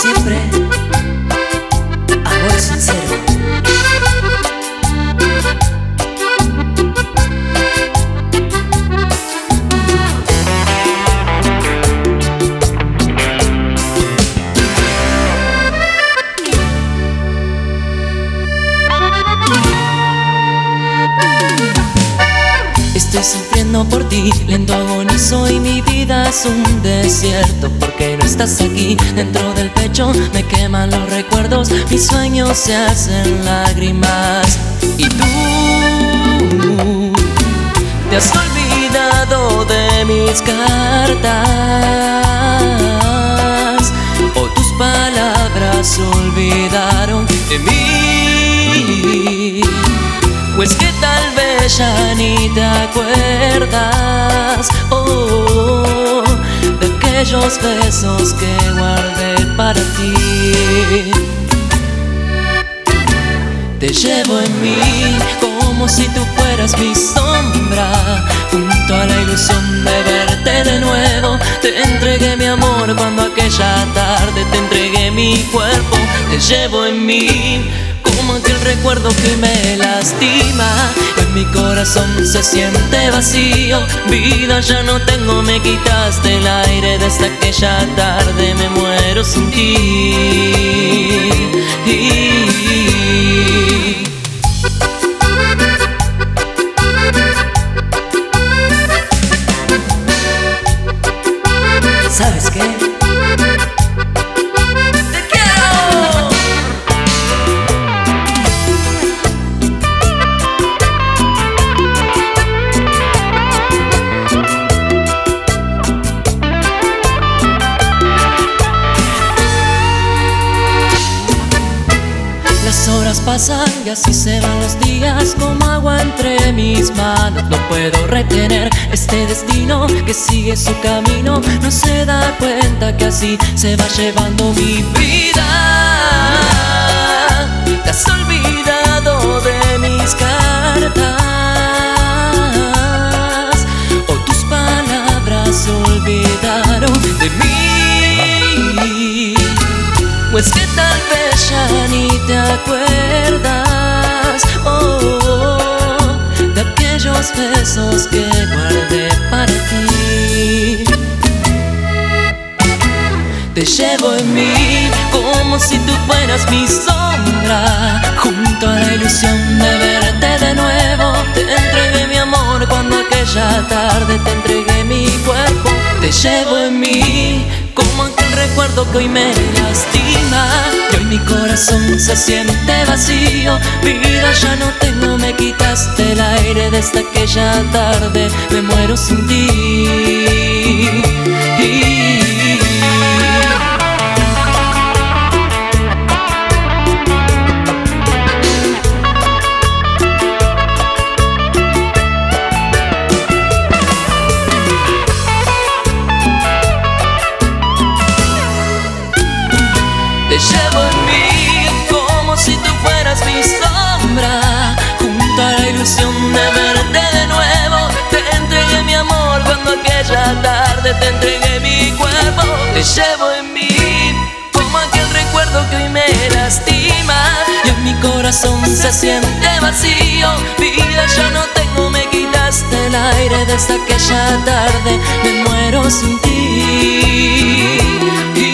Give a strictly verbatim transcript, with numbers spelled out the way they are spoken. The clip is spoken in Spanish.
siempre, amor sincero. Estoy sufriendo por ti, lento agonizo y mi vida es un desierto. Porque no estás aquí dentro del pecho, me queman los recuerdos, mis sueños se hacen lágrimas. Y tú te has olvidado de mis cartas, o tus palabras olvidaron de mí. Pues que tal vez ya ni te acuerdas, oh, de aquellos besos que guardé para ti. Te llevo en mí como si tú fueras mi sombra, junto a la ilusión de verte de nuevo. Te entregué mi amor cuando aquella tarde te entregué mi cuerpo. Te llevo en mí como aquel recuerdo que me lastima. En mi corazón se siente vacío. Vida ya no tengo, me quitaste el aire. Desde aquella tarde me muero sin ti. ¿Sabes qué? Las horas pasan y así se van los días como agua entre mis manos. No puedo retener este destino que sigue su camino. No se da cuenta que así se va llevando mi vida. Te has olvidado de mis cartas, o tus palabras olvidaron de mí. Pues que tal vez ya ni te acuerdas, oh, de aquellos besos que guardé para ti. Te llevo en mí como si tú fueras mi sombra, junto a la ilusión de verte de nuevo. Te entregué mi amor cuando aquella tarde te entregué mi cuerpo. Te llevo en mí como aquel recuerdo que hoy me lastima. Y hoy mi corazón se siente vacío. Vida ya no tengo, me quitaste el aire. Desde aquella tarde me muero sin ti. Te llevo en mí como si tú fueras mi sombra, junto a la ilusión de verte de nuevo. Te entregué mi amor cuando aquella tarde te entregué mi cuerpo. Te llevo en mí como aquel recuerdo que hoy me lastima. Y en mi corazón se siente vacío. Vida ya no tengo, me quitaste el aire. Desde aquella tarde me muero sin ti.